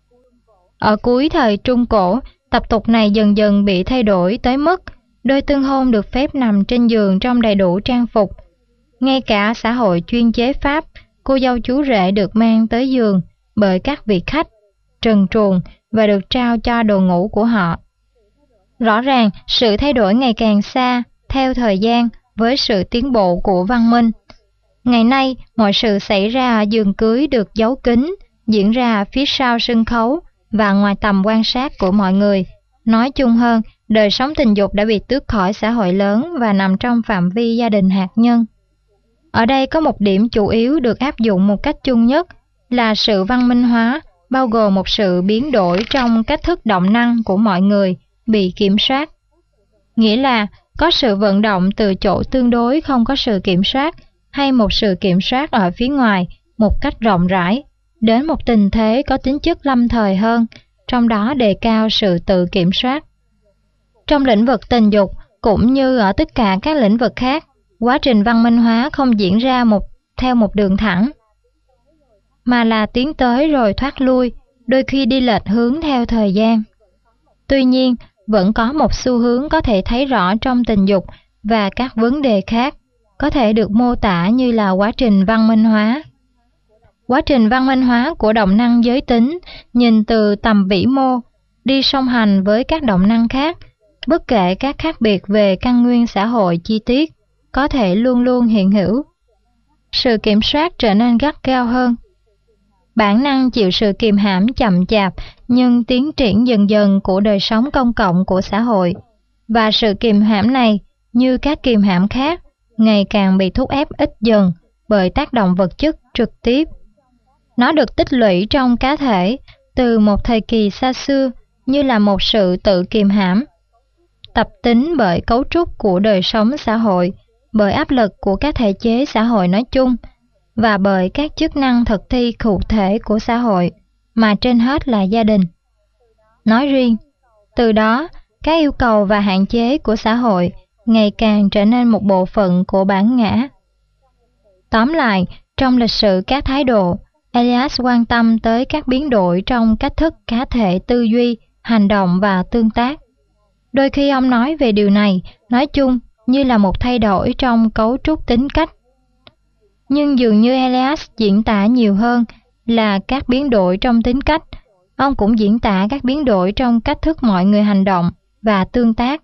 Ở cuối thời Trung Cổ, tập tục này dần dần bị thay đổi tới mức đôi tân hôn được phép nằm trên giường trong đầy đủ trang phục. Ngay cả xã hội chuyên chế pháp, cô dâu chú rể được mang tới giường bởi các vị khách trần truồng và được trao cho đồ ngủ của họ. Rõ ràng, sự thay đổi ngày càng xa theo thời gian với sự tiến bộ của văn minh. Ngày nay, mọi sự xảy ra ở giường cưới được giấu kín, diễn ra phía sau sân khấu và ngoài tầm quan sát của mọi người. Nói chung hơn, đời sống tình dục đã bị tước khỏi xã hội lớn và nằm trong phạm vi gia đình hạt nhân. Ở đây có một điểm chủ yếu được áp dụng một cách chung nhất là sự văn minh hóa, bao gồm một sự biến đổi trong cách thức động năng của mọi người bị kiểm soát. Nghĩa là có sự vận động từ chỗ tương đối không có sự kiểm soát, hay một sự kiểm soát ở phía ngoài một cách rộng rãi, đến một tình thế có tính chất lâm thời hơn, trong đó đề cao sự tự kiểm soát. Trong lĩnh vực tình dục, cũng như ở tất cả các lĩnh vực khác, quá trình văn minh hóa không diễn ra theo một đường thẳng, mà là tiến tới rồi thoát lui, đôi khi đi lệch hướng theo thời gian. Tuy nhiên, vẫn có một xu hướng có thể thấy rõ trong tình dục và các vấn đề khác, có thể được mô tả như là quá trình văn minh hóa. Quá trình văn minh hóa của động năng giới tính nhìn từ tầm vĩ mô, đi song hành với các động năng khác, bất kể các khác biệt về căn nguyên xã hội chi tiết, có thể luôn luôn hiện hữu. Sự kiểm soát trở nên gắt gao hơn. Bản năng chịu sự kìm hãm chậm chạp nhưng tiến triển dần dần của đời sống công cộng của xã hội, và sự kìm hãm này, như các kìm hãm khác, ngày càng bị thúc ép ít dần bởi tác động vật chất trực tiếp. Nó được tích lũy trong cá thể từ một thời kỳ xa xưa như là một sự tự kìm hãm, tập tính bởi cấu trúc của đời sống xã hội, bởi áp lực của các thể chế xã hội nói chung, và bởi các chức năng thực thi cụ thể của xã hội, mà trên hết là gia đình nói riêng. Từ đó, các yêu cầu và hạn chế của xã hội ngày càng trở nên một bộ phận của bản ngã. Tóm lại, trong lịch sử các thái độ, Elias quan tâm tới các biến đổi trong cách thức cá thể tư duy, hành động và tương tác. Đôi khi ông nói về điều này, nói chung, như là một thay đổi trong cấu trúc tính cách. Nhưng dường như Elias diễn tả nhiều hơn là các biến đổi trong tính cách, ông cũng diễn tả các biến đổi trong cách thức mọi người hành động và tương tác.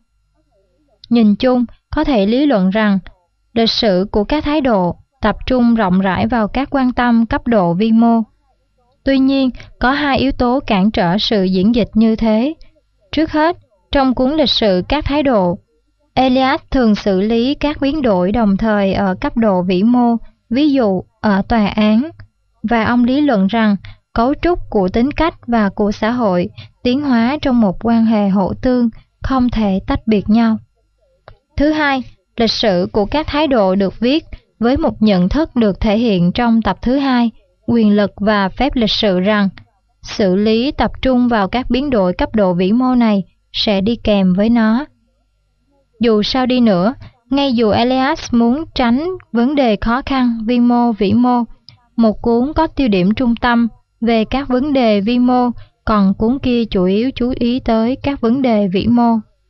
Nhìn chung, có thể lý luận rằng, lịch sử của các thái độ tập trung rộng rãi vào các quan tâm cấp độ vi mô. Tuy nhiên, có hai yếu tố cản trở sự diễn dịch như thế. Trước hết, trong cuốn lịch sử các thái độ, Elias thường xử lý các biến đổi đồng thời ở cấp độ vĩ mô, ví dụ ở tòa án, và ông lý luận rằng cấu trúc của tính cách và của xã hội tiến hóa trong một quan hệ hỗ tương, không thể tách biệt nhau. Thứ hai, lịch sử của các thái độ được viết với một nhận thức được thể hiện trong tập thứ 2, quyền lực và phép lịch sự, rằng xử lý tập trung vào các biến đổi cấp độ vĩ mô này sẽ đi kèm với nó. Dù sao đi nữa, ngay dù Elias muốn tránh vấn đề khó khăn vi mô vĩ mô, một cuốn có tiêu điểm trung tâm về các vấn đề vi mô, còn cuốn kia chủ yếu chú ý tới các vấn đề vĩ mô.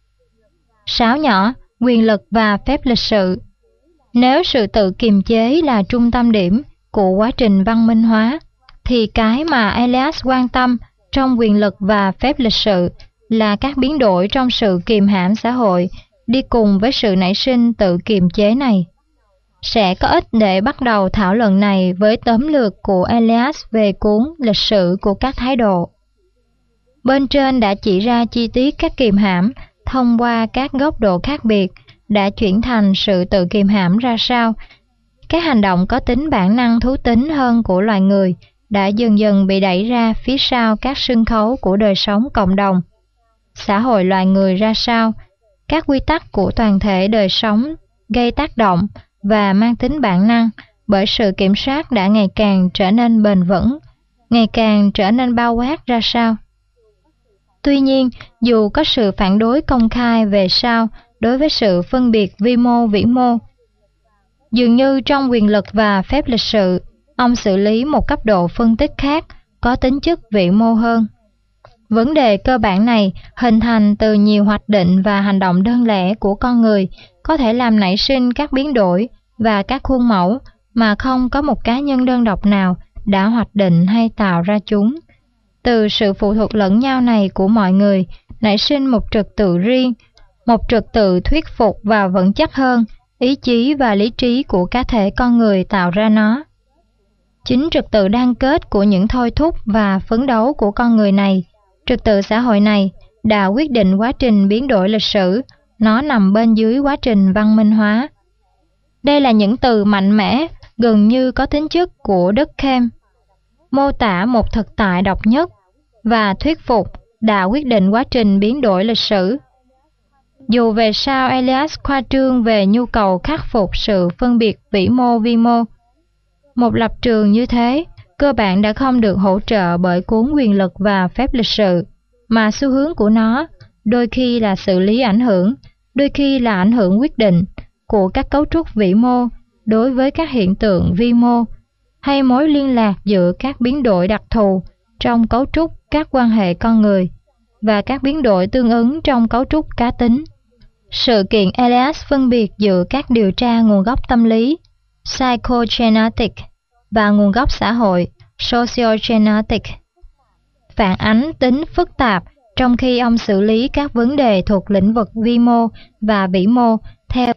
Sáo nhỏ, quyền lực và phép lịch sự. Nếu sự tự kiềm chế là trung tâm điểm của quá trình văn minh hóa, thì cái mà Elias quan tâm trong quyền lực và phép lịch sự là các biến đổi trong sự kiềm hãm xã hội đi cùng với sự nảy sinh tự kiềm chế này. Sẽ có ích để bắt đầu thảo luận này với tóm lược của Elias về cuốn lịch sử của các thái độ. Bên trên đã chỉ ra chi tiết các kiềm hãm thông qua các góc độ khác biệt đã chuyển thành sự tự kiềm hãm ra sao. Các hành động có tính bản năng thú tính hơn của loài người đã dần dần bị đẩy ra phía sau các sân khấu của đời sống cộng đồng. Xã hội loài người ra sao, các quy tắc của toàn thể đời sống gây tác động và mang tính bản năng bởi sự kiểm soát đã ngày càng trở nên bền vững, ngày càng trở nên bao quát ra sao. Tuy nhiên, dù có sự phản đối công khai về sau đối với sự phân biệt vi mô vĩ mô, dường như trong quyền lực và phép lịch sự, ông xử lý một cấp độ phân tích khác có tính chất vĩ mô hơn. Vấn đề cơ bản này hình thành từ nhiều hoạch định và hành động đơn lẻ của con người có thể làm nảy sinh các biến đổi và các khuôn mẫu mà không có một cá nhân đơn độc nào đã hoạch định hay tạo ra chúng. Từ sự phụ thuộc lẫn nhau này của mọi người nảy sinh một trật tự riêng, một trật tự thuyết phục và vững chắc hơn ý chí và lý trí của cá thể con người tạo ra nó. Chính trật tự đan kết của những thôi thúc và phấn đấu của con người này, trật tự xã hội này đã quyết định quá trình biến đổi lịch sử, nó nằm bên dưới quá trình văn minh hóa. Đây là những từ mạnh mẽ, gần như có tính chất của Durkheim, mô tả một thực tại độc nhất và thuyết phục đã quyết định quá trình biến đổi lịch sử. Dù về sau Elias khoa trương về nhu cầu khắc phục sự phân biệt vĩ mô vi mô, một lập trường như thế cơ bản đã không được hỗ trợ bởi cuốn Quyền lực và phép lịch sự, mà xu hướng của nó đôi khi là xử lý ảnh hưởng, đôi khi là ảnh hưởng quyết định của các cấu trúc vĩ mô đối với các hiện tượng vi mô, hay mối liên lạc giữa các biến đổi đặc thù trong cấu trúc các quan hệ con người và các biến đổi tương ứng trong cấu trúc cá tính. Sự kiện Elias phân biệt giữa các điều tra nguồn gốc tâm lý psychogenetic và nguồn gốc xã hội sociogenetic phản ánh tính phức tạp trong khi ông xử lý các vấn đề thuộc lĩnh vực vi mô và vĩ mô theo.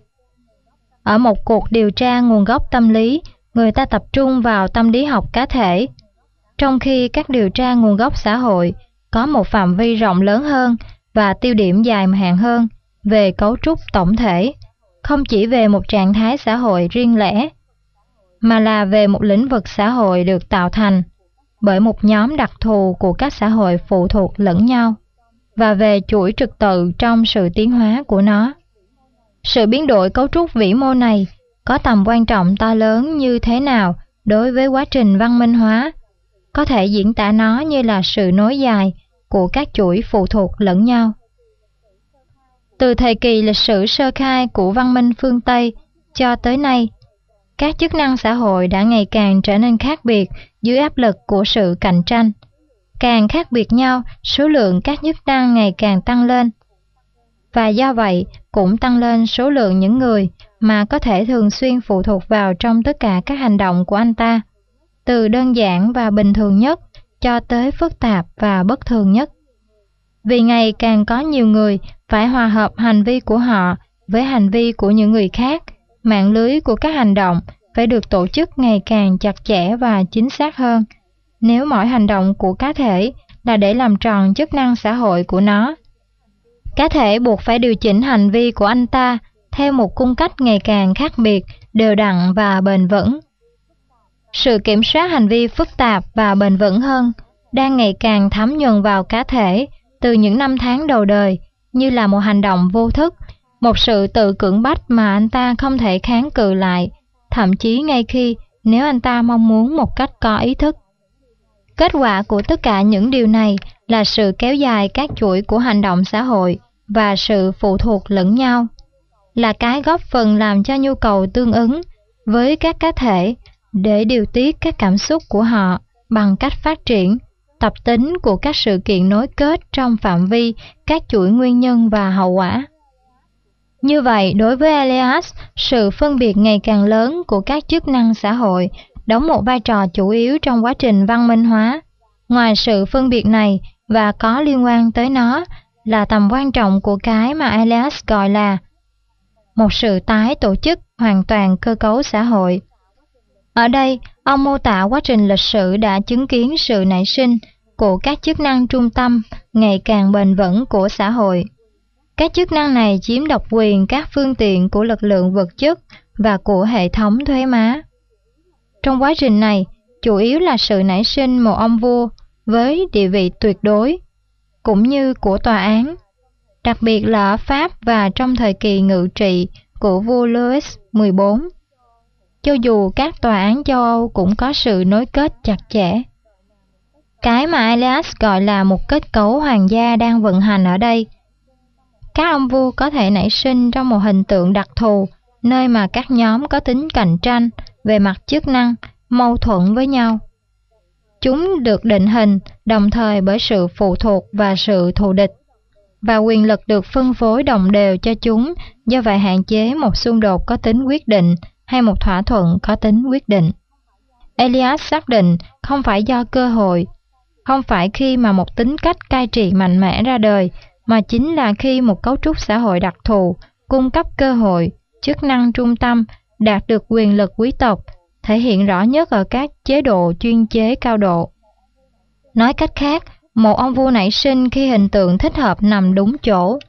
Ở một cuộc điều tra nguồn gốc tâm lý, người ta tập trung vào tâm lý học cá thể, trong khi các điều tra nguồn gốc xã hội có một phạm vi rộng lớn hơn và tiêu điểm dài hạn hơn về cấu trúc tổng thể, không chỉ về một trạng thái xã hội riêng lẻ, mà là về một lĩnh vực xã hội được tạo thành bởi một nhóm đặc thù của các xã hội phụ thuộc lẫn nhau, và về chuỗi trật tự trong sự tiến hóa của nó. Sự biến đổi cấu trúc vĩ mô này có tầm quan trọng to lớn như thế nào đối với quá trình văn minh hóa, có thể diễn tả nó như là sự nối dài của các chuỗi phụ thuộc lẫn nhau. Từ thời kỳ lịch sử sơ khai của văn minh phương Tây cho tới nay, các chức năng xã hội đã ngày càng trở nên khác biệt dưới áp lực của sự cạnh tranh. Càng khác biệt nhau, số lượng các chức năng ngày càng tăng lên. Và do vậy, cũng tăng lên số lượng những người mà có thể thường xuyên phụ thuộc vào trong tất cả các hành động của anh ta, từ đơn giản và bình thường nhất cho tới phức tạp và bất thường nhất. Vì ngày càng có nhiều người phải hòa hợp hành vi của họ với hành vi của những người khác, mạng lưới của các hành động phải được tổ chức ngày càng chặt chẽ và chính xác hơn, nếu mọi hành động của cá thể là để làm tròn chức năng xã hội của nó. Cá thể buộc phải điều chỉnh hành vi của anh ta theo một cung cách ngày càng khác biệt, đều đặn và bền vững. Sự kiểm soát hành vi phức tạp và bền vững hơn đang ngày càng thấm nhuần vào cá thể từ những năm tháng đầu đời, như là một hành động vô thức, một sự tự cưỡng bách mà anh ta không thể kháng cự lại, thậm chí ngay khi nếu anh ta mong muốn một cách có ý thức. Kết quả của tất cả những điều này là sự kéo dài các chuỗi của hành động xã hội và sự phụ thuộc lẫn nhau, là cái góp phần làm cho nhu cầu tương ứng với các cá thể để điều tiết các cảm xúc của họ bằng cách phát triển tập tính của các sự kiện nối kết trong phạm vi các chuỗi nguyên nhân và hậu quả. Như vậy, đối với Elias, sự phân biệt ngày càng lớn của các chức năng xã hội đóng một vai trò chủ yếu trong quá trình văn minh hóa. Ngoài sự phân biệt này và có liên quan tới nó là tầm quan trọng của cái mà Elias gọi là một sự tái tổ chức hoàn toàn cơ cấu xã hội. Ở đây, ông mô tả quá trình lịch sử đã chứng kiến sự nảy sinh của các chức năng trung tâm ngày càng bền vững của xã hội. Các chức năng này chiếm độc quyền các phương tiện của lực lượng vật chất và của hệ thống thuế má. Trong quá trình này, chủ yếu là sự nảy sinh một ông vua với địa vị tuyệt đối, cũng như của tòa án, đặc biệt là ở Pháp và trong thời kỳ ngự trị của vua Louis XIV. Cho dù các tòa án châu Âu cũng có sự nối kết chặt chẽ. Cái mà Elias gọi là một kết cấu hoàng gia đang vận hành ở đây. Các ông vua có thể nảy sinh trong một hình tượng đặc thù, nơi mà các nhóm có tính cạnh tranh về mặt chức năng, mâu thuẫn với nhau. Chúng được định hình đồng thời bởi sự phụ thuộc và sự thù địch, và quyền lực được phân phối đồng đều cho chúng, do vậy hạn chế một xung đột có tính quyết định hay một thỏa thuận có tính quyết định. Elias xác định không phải do cơ hội, không phải khi mà một tính cách cai trị mạnh mẽ ra đời, mà chính là khi một cấu trúc xã hội đặc thù cung cấp cơ hội, chức năng trung tâm, đạt được quyền lực quý tộc, thể hiện rõ nhất ở các chế độ chuyên chế cao độ. Nói cách khác, một ông vua nảy sinh khi hình tượng thích hợp nằm đúng chỗ.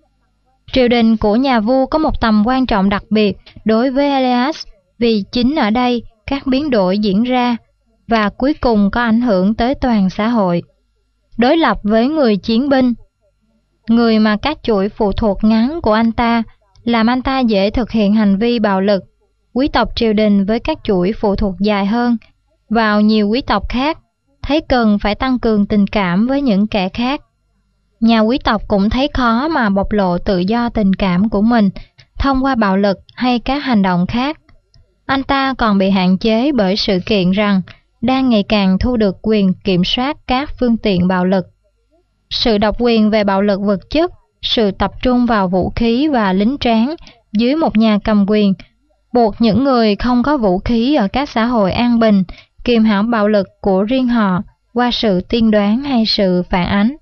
Triều đình của nhà vua có một tầm quan trọng đặc biệt đối với Elias, vì chính ở đây các biến đổi diễn ra và cuối cùng có ảnh hưởng tới toàn xã hội. Đối lập với người chiến binh, người mà các chuỗi phụ thuộc ngắn của anh ta làm anh ta dễ thực hiện hành vi bạo lực, quý tộc triều đình với các chuỗi phụ thuộc dài hơn vào nhiều quý tộc khác thấy cần phải tăng cường tình cảm với những kẻ khác. Nhà quý tộc cũng thấy khó mà bộc lộ tự do tình cảm của mình thông qua bạo lực hay các hành động khác. Anh ta còn bị hạn chế bởi sự kiện rằng đang ngày càng thu được quyền kiểm soát các phương tiện bạo lực. Sự độc quyền về bạo lực vật chất, sự tập trung vào vũ khí và lính tráng dưới một nhà cầm quyền, buộc những người không có vũ khí ở các xã hội an bình kiềm hãm bạo lực của riêng họ qua sự tiên đoán hay sự phản ánh.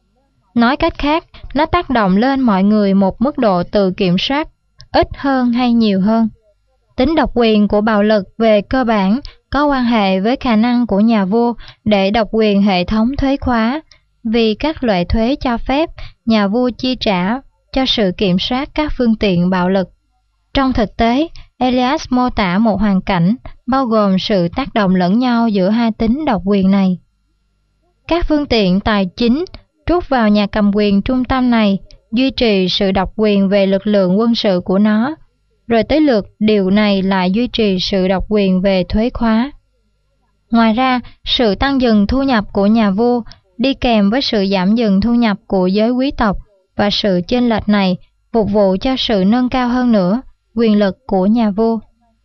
Nói cách khác, nó tác động lên mọi người một mức độ tự kiểm soát, ít hơn hay nhiều hơn. Tính độc quyền của bạo lực về cơ bản có quan hệ với khả năng của nhà vua để độc quyền hệ thống thuế khóa, vì các loại thuế cho phép nhà vua chi trả cho sự kiểm soát các phương tiện bạo lực. Trong thực tế, Elias mô tả một hoàn cảnh bao gồm sự tác động lẫn nhau giữa hai tính độc quyền này. Các phương tiện tài chính trút vào nhà cầm quyền trung tâm này duy trì sự độc quyền về lực lượng quân sự của nó, rồi tới lượt điều này lại duy trì sự độc quyền về thuế khóa. Ngoài ra, sự tăng dần thu nhập của nhà vua đi kèm với sự giảm dần thu nhập của giới quý tộc, và sự chênh lệch này phục vụ cho sự nâng cao hơn nữa quyền lực của nhà vua.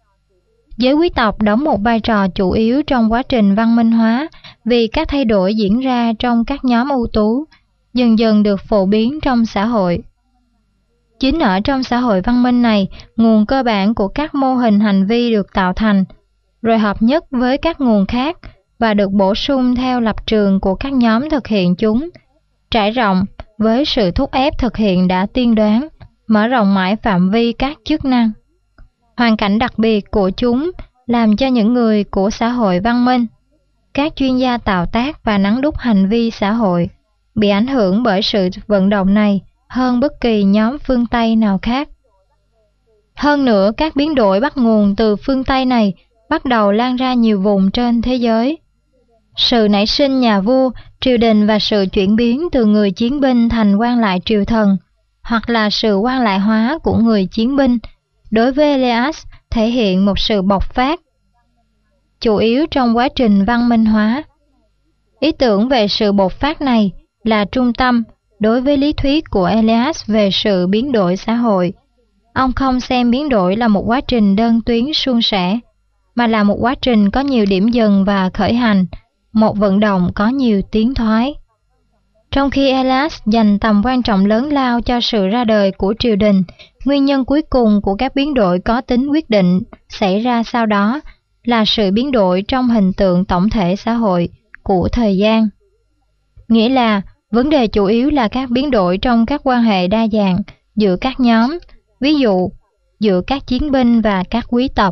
Giới quý tộc đóng một vai trò chủ yếu trong quá trình văn minh hóa, vì các thay đổi diễn ra trong các nhóm ưu tú dần dần được phổ biến trong xã hội. Chính ở trong xã hội văn minh này, nguồn cơ bản của các mô hình hành vi được tạo thành, rồi hợp nhất với các nguồn khác và được bổ sung theo lập trường của các nhóm thực hiện chúng, trải rộng với sự thúc ép thực hiện đã tiên đoán, mở rộng mãi phạm vi các chức năng. Hoàn cảnh đặc biệt của chúng làm cho những người của xã hội văn minh, các chuyên gia tạo tác và nắn đúc hành vi xã hội, bị ảnh hưởng bởi sự vận động này hơn bất kỳ nhóm phương Tây nào khác. Hơn nữa, các biến đổi bắt nguồn từ phương Tây này bắt đầu lan ra nhiều vùng trên thế giới. Sự nảy sinh nhà vua, triều đình và sự chuyển biến từ người chiến binh thành quan lại triều thần, hoặc là sự quan lại hóa của người chiến binh, đối với Elias thể hiện một sự bộc phát, chủ yếu trong quá trình văn minh hóa. Ý tưởng về sự bộc phát này là trung tâm đối với lý thuyết của Elias về sự biến đổi xã hội. Ông không xem biến đổi là một quá trình đơn tuyến suôn sẻ, mà là một quá trình có nhiều điểm dừng và khởi hành, một vận động có nhiều tiến thoái. Trong khi Elias dành tầm quan trọng lớn lao cho sự ra đời của triều đình, nguyên nhân cuối cùng của các biến đổi có tính quyết định xảy ra sau đó là sự biến đổi trong hình tượng tổng thể xã hội của thời gian. Nghĩa là, vấn đề chủ yếu là các biến đổi trong các quan hệ đa dạng giữa các nhóm, ví dụ, giữa các chiến binh và các quý tộc,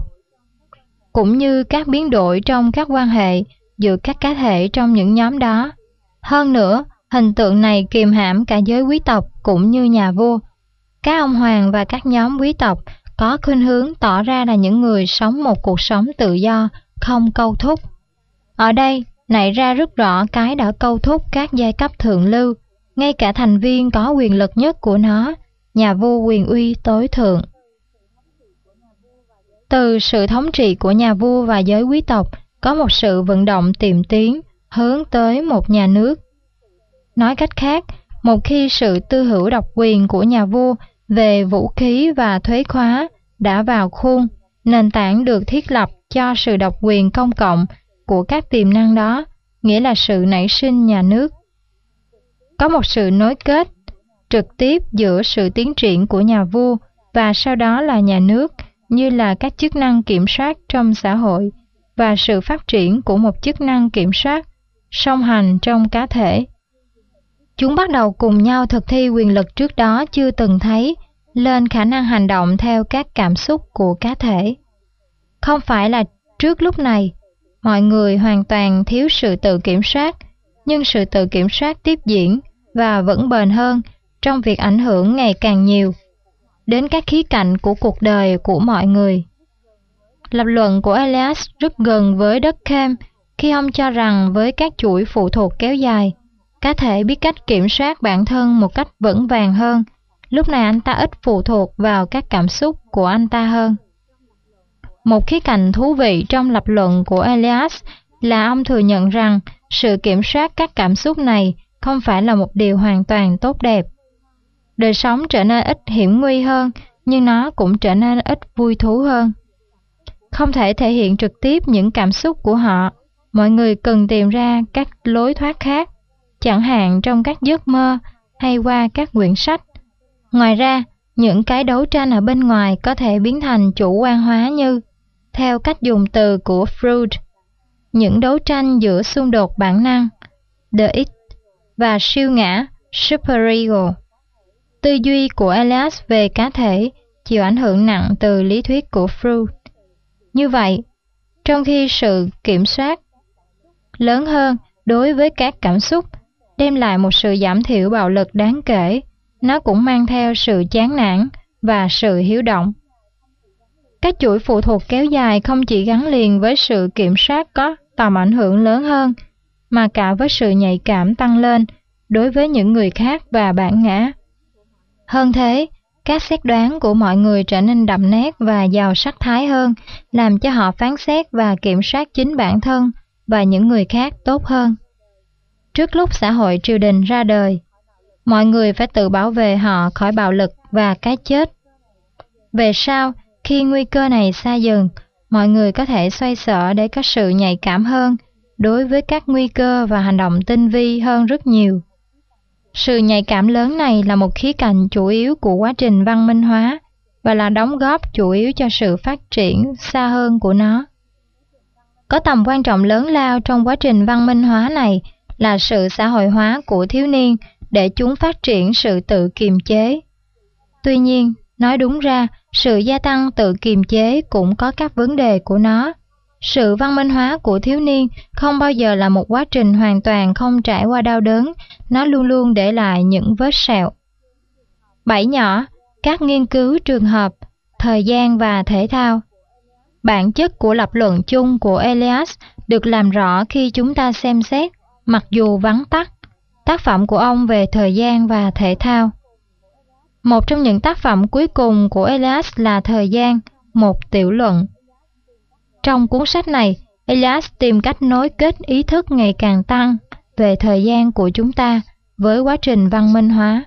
cũng như các biến đổi trong các quan hệ giữa các cá thể trong những nhóm đó. Hơn nữa, hình tượng này kiềm hãm cả giới quý tộc cũng như nhà vua. Các ông hoàng và các nhóm quý tộc có khuynh hướng tỏ ra là những người sống một cuộc sống tự do, không câu thúc. Ở đây, nảy ra rất rõ cái đã câu thúc các giai cấp thượng lưu, ngay cả thành viên có quyền lực nhất của nó, nhà vua quyền uy tối thượng. Từ sự thống trị của nhà vua và giới quý tộc, có một sự vận động tiệm tiến hướng tới một nhà nước. Nói cách khác, một khi sự tư hữu độc quyền của nhà vua về vũ khí và thuế khóa đã vào khuôn, nền tảng được thiết lập cho sự độc quyền công cộng của các tiềm năng đó nghĩa là sự nảy sinh nhà nước. Có một sự nối kết trực tiếp giữa sự tiến triển của nhà vua và sau đó là nhà nước, như là các chức năng kiểm soát trong xã hội và sự phát triển của một chức năng kiểm soát song hành trong cá thể. Chúng bắt đầu cùng nhau thực thi quyền lực trước đó chưa từng thấy lên khả năng hành động theo các cảm xúc của cá thể. Không phải là trước lúc này, mọi người hoàn toàn thiếu sự tự kiểm soát, nhưng sự tự kiểm soát tiếp diễn và vững bền hơn trong việc ảnh hưởng ngày càng nhiều đến các khía cạnh của cuộc đời của mọi người. Lập luận của Elias rất gần với Durkheim khi ông cho rằng với các chuỗi phụ thuộc kéo dài, cá thể biết cách kiểm soát bản thân một cách vững vàng hơn. Lúc này anh ta ít phụ thuộc vào các cảm xúc của anh ta hơn. Một khía cạnh thú vị trong lập luận của Elias là ông thừa nhận rằng sự kiểm soát các cảm xúc này không phải là một điều hoàn toàn tốt đẹp. Đời sống trở nên ít hiểm nguy hơn, nhưng nó cũng trở nên ít vui thú hơn. Không thể thể hiện trực tiếp những cảm xúc của họ, mọi người cần tìm ra các lối thoát khác, chẳng hạn trong các giấc mơ hay qua các quyển sách. Ngoài ra, những cái đấu tranh ở bên ngoài có thể biến thành chủ quan hóa như, theo cách dùng từ của Freud, những đấu tranh giữa xung đột bản năng, the id, và siêu ngã, superego. Tư duy của Elias về cá thể chịu ảnh hưởng nặng từ lý thuyết của Freud. Như vậy, trong khi sự kiểm soát lớn hơn đối với các cảm xúc đem lại một sự giảm thiểu bạo lực đáng kể, nó cũng mang theo sự chán nản và sự hiếu động. Các chuỗi phụ thuộc kéo dài không chỉ gắn liền với sự kiểm soát có tầm ảnh hưởng lớn hơn, mà cả với sự nhạy cảm tăng lên đối với những người khác và bản ngã. Hơn thế, các xét đoán của mọi người trở nên đậm nét và giàu sắc thái hơn, làm cho họ phán xét và kiểm soát chính bản thân và những người khác tốt hơn. Trước lúc xã hội triều đình ra đời, mọi người phải tự bảo vệ họ khỏi bạo lực và cái chết. Về sau, khi nguy cơ này xa dần, mọi người có thể xoay sở để có sự nhạy cảm hơn đối với các nguy cơ và hành động tinh vi hơn rất nhiều. Sự nhạy cảm lớn này là một khía cạnh chủ yếu của quá trình văn minh hóa và là đóng góp chủ yếu cho sự phát triển xa hơn của nó. Có tầm quan trọng lớn lao trong quá trình văn minh hóa này là sự xã hội hóa của thiếu niên để chúng phát triển sự tự kiềm chế. Tuy nhiên, nói đúng ra, sự gia tăng tự kiềm chế cũng có các vấn đề của nó. Sự văn minh hóa của thiếu niên không bao giờ là một quá trình hoàn toàn không trải qua đau đớn, nó luôn luôn để lại những vết sẹo. 7 nhỏ, các nghiên cứu trường hợp, thời gian và thể thao. Bản chất của lập luận chung của Elias được làm rõ khi chúng ta xem xét, mặc dù vắn tắt, tác phẩm của ông về thời gian và thể thao. Một trong những tác phẩm cuối cùng của Elias là Thời gian, một tiểu luận. Trong cuốn sách này, Elias tìm cách nối kết ý thức ngày càng tăng về thời gian của chúng ta với quá trình văn minh hóa.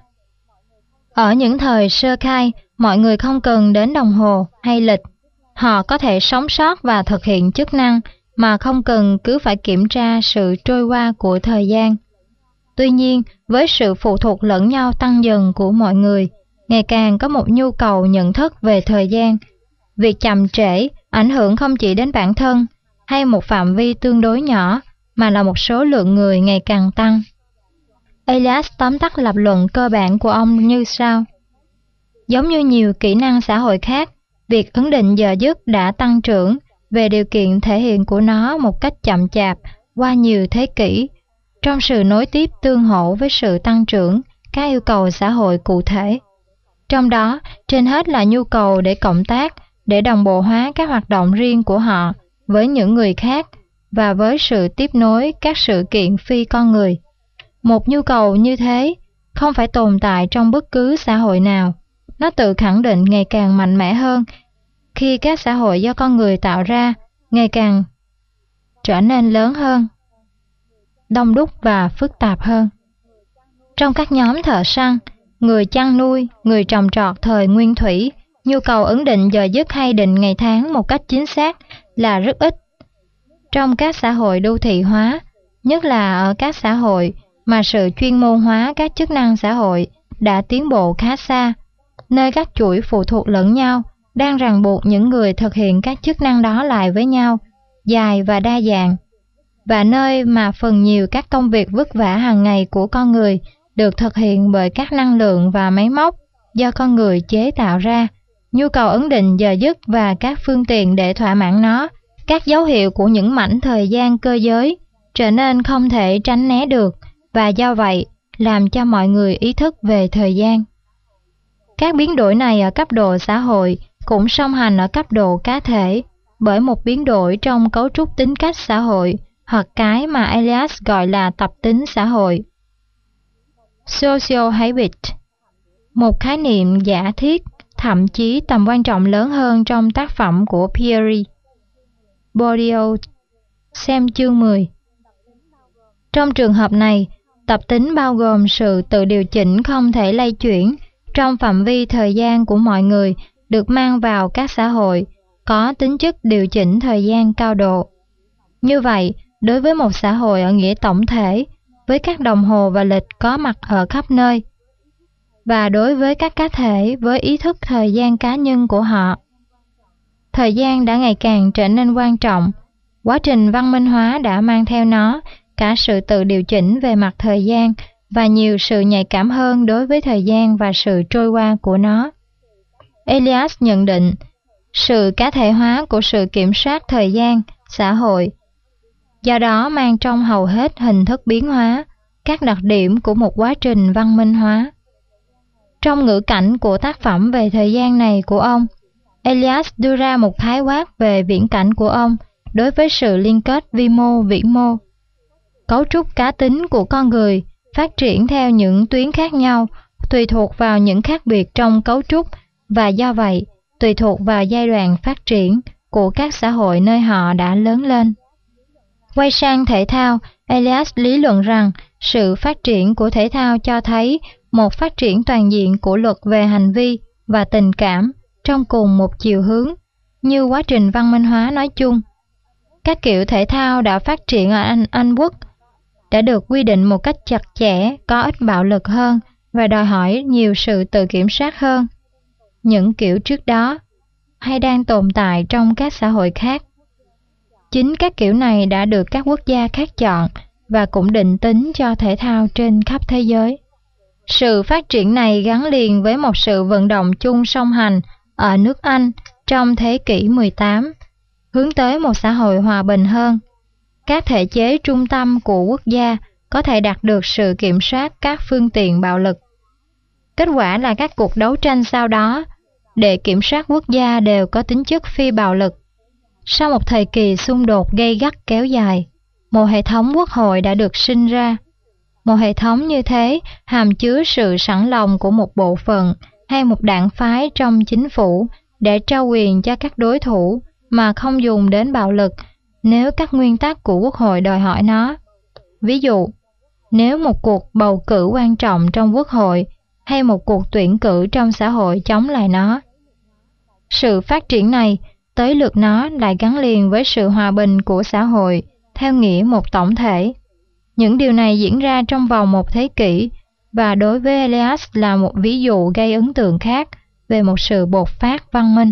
Ở những thời sơ khai, mọi người không cần đến đồng hồ hay lịch. Họ có thể sống sót và thực hiện chức năng mà không cần cứ phải kiểm tra sự trôi qua của thời gian. Tuy nhiên, với sự phụ thuộc lẫn nhau tăng dần của mọi người, ngày càng có một nhu cầu nhận thức về thời gian. Việc chậm trễ ảnh hưởng không chỉ đến bản thân hay một phạm vi tương đối nhỏ, mà là một số lượng người ngày càng tăng. Elias tóm tắt lập luận cơ bản của ông như sau. Giống như nhiều kỹ năng xã hội khác, việc ấn định giờ giấc đã tăng trưởng về điều kiện thể hiện của nó một cách chậm chạp qua nhiều thế kỷ, trong sự nối tiếp tương hỗ với sự tăng trưởng các yêu cầu xã hội cụ thể. Trong đó, trên hết là nhu cầu để cộng tác, để đồng bộ hóa các hoạt động riêng của họ với những người khác và với sự tiếp nối các sự kiện phi con người. Một nhu cầu như thế không phải tồn tại trong bất cứ xã hội nào. Nó tự khẳng định ngày càng mạnh mẽ hơn khi các xã hội do con người tạo ra ngày càng trở nên lớn hơn, đông đúc và phức tạp hơn. Trong các nhóm thợ săn, người chăn nuôi, người trồng trọt thời nguyên thủy, nhu cầu ấn định giờ giấc hay định ngày tháng một cách chính xác là rất ít. Trong các xã hội đô thị hóa, nhất là ở các xã hội mà sự chuyên môn hóa các chức năng xã hội đã tiến bộ khá xa, nơi các chuỗi phụ thuộc lẫn nhau đang ràng buộc những người thực hiện các chức năng đó lại với nhau, dài và đa dạng, và nơi mà phần nhiều các công việc vất vả hàng ngày của con người được thực hiện bởi các năng lượng và máy móc do con người chế tạo ra. Nhu cầu ấn định giờ giấc và các phương tiện để thỏa mãn nó, các dấu hiệu của những mảnh thời gian cơ giới, trở nên không thể tránh né được, và do vậy làm cho mọi người ý thức về thời gian. Các biến đổi này ở cấp độ xã hội cũng song hành ở cấp độ cá thể bởi một biến đổi trong cấu trúc tính cách xã hội, hoặc cái mà Elias gọi là tập tính xã hội. Social habit, một khái niệm giả thiết, thậm chí tầm quan trọng lớn hơn trong tác phẩm của Pierre Bourdieu, xem chương 10. Trong trường hợp này, tập tính bao gồm sự tự điều chỉnh không thể lay chuyển trong phạm vi thời gian của mọi người được mang vào các xã hội có tính chất điều chỉnh thời gian cao độ. Như vậy, đối với một xã hội ở nghĩa tổng thể, với các đồng hồ và lịch có mặt ở khắp nơi, và đối với các cá thể với ý thức thời gian cá nhân của họ, thời gian đã ngày càng trở nên quan trọng. Quá trình văn minh hóa đã mang theo nó cả sự tự điều chỉnh về mặt thời gian và nhiều sự nhạy cảm hơn đối với thời gian và sự trôi qua của nó. Elias nhận định, sự cá thể hóa của sự kiểm soát thời gian, xã hội, do đó mang trong hầu hết hình thức biến hóa, các đặc điểm của một quá trình văn minh hóa. Trong ngữ cảnh của tác phẩm về thời gian này của ông, Elias đưa ra một khái quát về viễn cảnh của ông đối với sự liên kết vi mô vĩ mô. Cấu trúc cá tính của con người phát triển theo những tuyến khác nhau, tùy thuộc vào những khác biệt trong cấu trúc, và do vậy tùy thuộc vào giai đoạn phát triển của các xã hội nơi họ đã lớn lên. Quay sang thể thao, Elias lý luận rằng sự phát triển của thể thao cho thấy một phát triển toàn diện của luật về hành vi và tình cảm trong cùng một chiều hướng, như quá trình văn minh hóa nói chung. Các kiểu thể thao đã phát triển ở Anh Quốc đã được quy định một cách chặt chẽ, có ít bạo lực hơn và đòi hỏi nhiều sự tự kiểm soát hơn. Những kiểu trước đó hay đang tồn tại trong các xã hội khác. Chính các kiểu này đã được các quốc gia khác chọn và cũng định tính cho thể thao trên khắp thế giới. Sự phát triển này gắn liền với một sự vận động chung song hành ở nước Anh trong thế kỷ 18, hướng tới một xã hội hòa bình hơn. Các thể chế trung tâm của quốc gia có thể đạt được sự kiểm soát các phương tiện bạo lực. Kết quả là các cuộc đấu tranh sau đó để kiểm soát quốc gia đều có tính chất phi bạo lực. Sau một thời kỳ xung đột gay gắt kéo dài, một hệ thống quốc hội đã được sinh ra. Một hệ thống như thế hàm chứa sự sẵn lòng của một bộ phận hay một đảng phái trong chính phủ để trao quyền cho các đối thủ mà không dùng đến bạo lực nếu các nguyên tắc của quốc hội đòi hỏi nó. Ví dụ, nếu một cuộc bầu cử quan trọng trong quốc hội hay một cuộc tuyển cử trong xã hội chống lại nó. Sự phát triển này tới lượt nó lại gắn liền với sự hòa bình của xã hội theo nghĩa một tổng thể. Những điều này diễn ra trong vòng một thế kỷ và đối với Elias là một ví dụ gây ấn tượng khác về một sự bộc phát văn minh.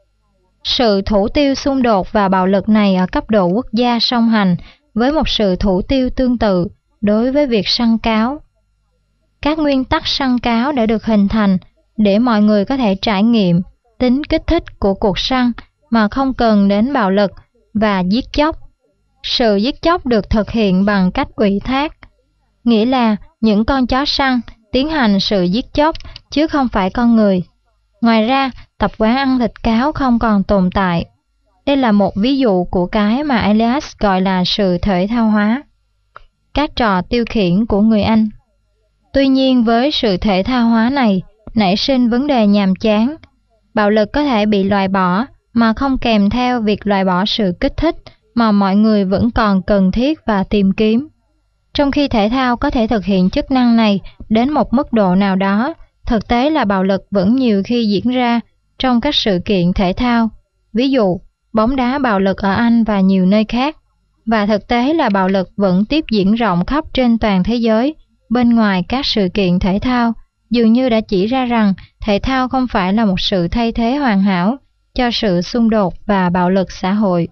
Sự thủ tiêu xung đột và bạo lực này ở cấp độ quốc gia song hành với một sự thủ tiêu tương tự đối với việc săn cáo. Các nguyên tắc săn cáo đã được hình thành để mọi người có thể trải nghiệm tính kích thích của cuộc săn mà không cần đến bạo lực và giết chóc. Sự giết chóc được thực hiện bằng cách ủy thác, nghĩa là những con chó săn tiến hành sự giết chóc chứ không phải con người. Ngoài ra, tập quán ăn thịt cáo không còn tồn tại. Đây là một ví dụ của cái mà Elias gọi là sự thể thao hóa. Các trò tiêu khiển của người Anh. Tuy nhiên với sự thể thao hóa này, nảy sinh vấn đề nhàm chán. Bạo lực có thể bị loại bỏ mà không kèm theo việc loại bỏ sự kích thích mà mọi người vẫn còn cần thiết và tìm kiếm. Trong khi thể thao có thể thực hiện chức năng này đến một mức độ nào đó, thực tế là bạo lực vẫn nhiều khi diễn ra trong các sự kiện thể thao. Ví dụ, bóng đá bạo lực ở Anh và nhiều nơi khác. và thực tế là bạo lực vẫn tiếp diễn rộng khắp trên toàn thế giới. Bên ngoài các sự kiện thể thao, dường như đã chỉ ra rằng thể thao không phải là một sự thay thế hoàn hảo cho sự xung đột và bạo lực xã hội.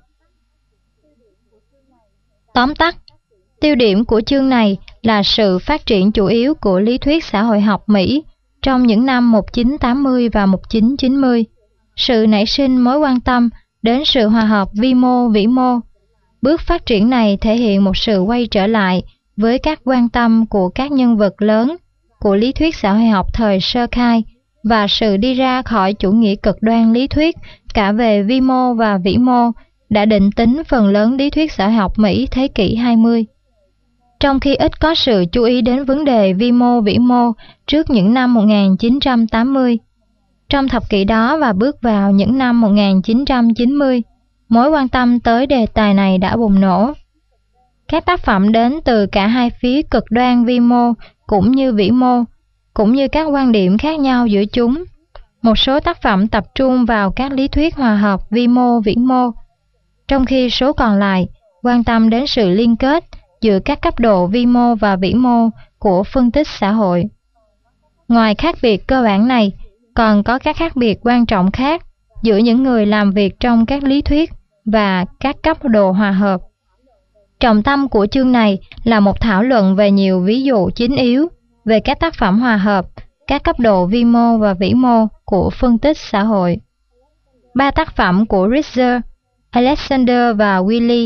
Tóm tắt, tiêu điểm của chương này là sự phát triển chủ yếu của lý thuyết xã hội học Mỹ trong những năm 1980 và 1990, sự nảy sinh mối quan tâm đến sự hòa hợp vi mô vĩ mô. Bước phát triển này thể hiện một sự quay trở lại với các quan tâm của các nhân vật lớn của lý thuyết xã hội học thời sơ khai và sự đi ra khỏi chủ nghĩa cực đoan lý thuyết cả về vi mô và vĩ mô đã định tính phần lớn lý thuyết xã hội học Mỹ thế kỷ 20. Trong khi ít có sự chú ý đến vấn đề vi mô vĩ mô trước những năm 1980, trong thập kỷ đó và bước vào những năm 1990, mối quan tâm tới đề tài này đã bùng nổ. Các tác phẩm đến từ cả hai phía cực đoan vi mô cũng như vĩ mô, cũng như các quan điểm khác nhau giữa chúng. Một số tác phẩm tập trung vào các lý thuyết hòa hợp vi mô vĩ mô, trong khi số còn lại quan tâm đến sự liên kết giữa các cấp độ vi mô và vĩ mô của phân tích xã hội. Ngoài khác biệt cơ bản này, còn có các khác biệt quan trọng khác giữa những người làm việc trong các lý thuyết và các cấp độ hòa hợp. Trọng tâm của chương này là một thảo luận về nhiều ví dụ chính yếu về các tác phẩm hòa hợp, các cấp độ vi mô và vĩ mô của phân tích xã hội. 3 tác phẩm của Richter, Alexander và Wiley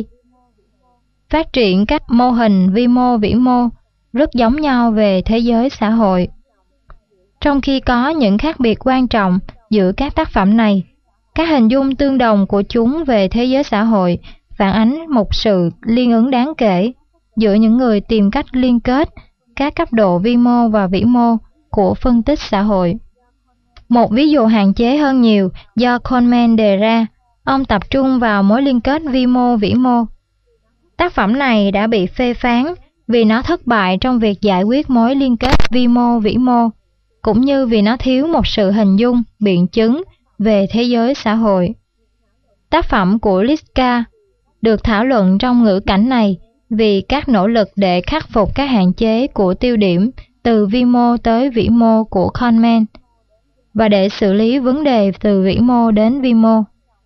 phát triển các mô hình vi mô vĩ mô rất giống nhau về thế giới xã hội. Trong khi có những khác biệt quan trọng giữa các tác phẩm này, các hình dung tương đồng của chúng về thế giới xã hội phản ánh một sự liên ứng đáng kể giữa những người tìm cách liên kết các cấp độ vi mô và vĩ mô của phân tích xã hội. Một ví dụ hạn chế hơn nhiều do Coleman đề ra, ông tập trung vào mối liên kết vi mô vĩ mô. Tác phẩm này đã bị phê phán vì nó thất bại trong việc giải quyết mối liên kết vi mô vĩ mô, cũng như vì nó thiếu một sự hình dung, biện chứng về thế giới xã hội. Tác phẩm của Liska được thảo luận trong ngữ cảnh này vì các nỗ lực để khắc phục các hạn chế của tiêu điểm từ vi mô tới vĩ mô của Coleman và để xử lý vấn đề từ vĩ mô đến vi mô.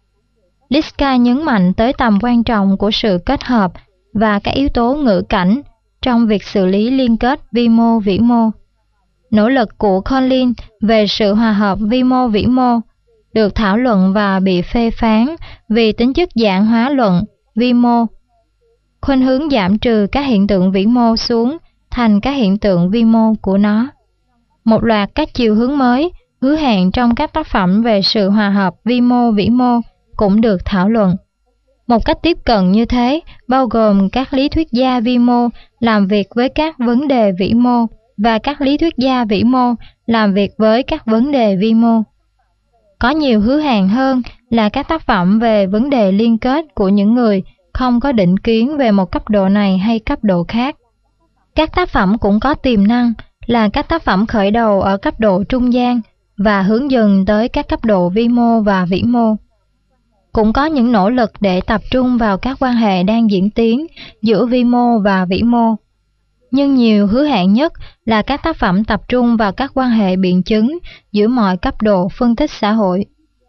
Liska nhấn mạnh tới tầm quan trọng của sự kết hợp và các yếu tố ngữ cảnh trong việc xử lý liên kết vi mô vĩ mô. Nỗ lực của Conlin về sự hòa hợp vi mô vĩ mô được thảo luận và bị phê phán vì tính chất dạng hóa luận vi mô, khuynh hướng giảm trừ các hiện tượng vĩ mô xuống thành các hiện tượng vi mô của nó. Một loạt các chiều hướng mới hứa hẹn trong các tác phẩm về sự hòa hợp vi mô vĩ mô cũng được thảo luận. Một cách tiếp cận như thế bao gồm các lý thuyết gia vi mô làm việc với các vấn đề vĩ mô và các lý thuyết gia vĩ mô làm việc với các vấn đề vi mô. Có nhiều hứa hẹn hơn là các tác phẩm về vấn đề liên kết của những người không có định kiến về một cấp độ này hay cấp độ khác. Các tác phẩm cũng có tiềm năng là các tác phẩm khởi đầu ở cấp độ trung gian và hướng dần tới các cấp độ vi mô và vĩ mô. Cũng có những nỗ lực để tập trung vào các quan hệ đang diễn tiến giữa vi mô và vĩ mô. Nhưng nhiều hứa hẹn nhất là các tác phẩm tập trung vào các quan hệ biện chứng giữa mọi cấp độ phân tích xã hội.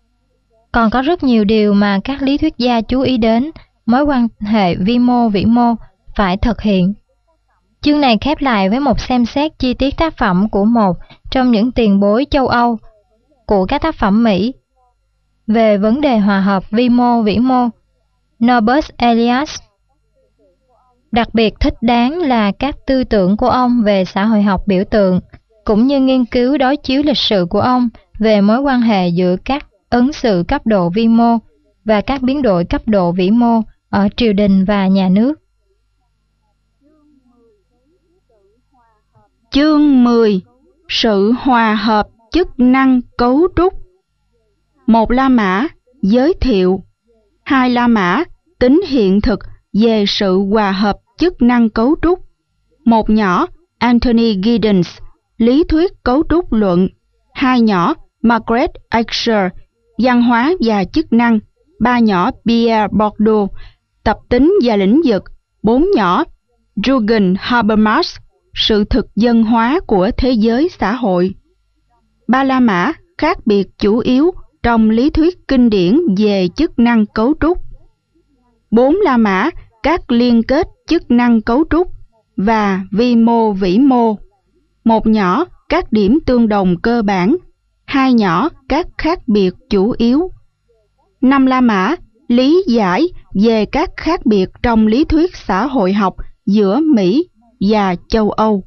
Còn có rất nhiều điều mà các lý thuyết gia chú ý đến mối quan hệ vi mô vĩ mô phải thực hiện. Chương này khép lại với một xem xét chi tiết tác phẩm của một trong những tiền bối châu Âu của các tác phẩm Mỹ về vấn đề hòa hợp vi mô vĩ mô, Norbert Elias. Đặc biệt thích đáng là các tư tưởng của ông về xã hội học biểu tượng, cũng như nghiên cứu đối chiếu lịch sử của ông về mối quan hệ giữa các ứng xử cấp độ vi mô và các biến đổi cấp độ vĩ mô ở triều đình và nhà nước. Chương 10. Sự hòa hợp chức năng cấu trúc. 1. La Mã giới thiệu. 2. La Mã tính hiện thực về sự hòa hợp chức năng cấu trúc. 1 nhỏ Anthony Giddens lý thuyết cấu trúc luận. 2 nhỏ Margaret Asher văn hóa và chức năng. 3 nhỏ Pierre Bourdieu tập tính và lĩnh vực, 4 nhỏ, Jürgen Habermas, sự thực dân hóa của thế giới xã hội. 3 La Mã, khác biệt chủ yếu trong lý thuyết kinh điển về chức năng cấu trúc. 4 La Mã, các liên kết chức năng cấu trúc và vi mô vĩ mô. 1 nhỏ, các điểm tương đồng cơ bản. 2 nhỏ, các khác biệt chủ yếu. 5 La Mã, lý giải về các khác biệt trong lý thuyết xã hội học giữa Mỹ và châu Âu.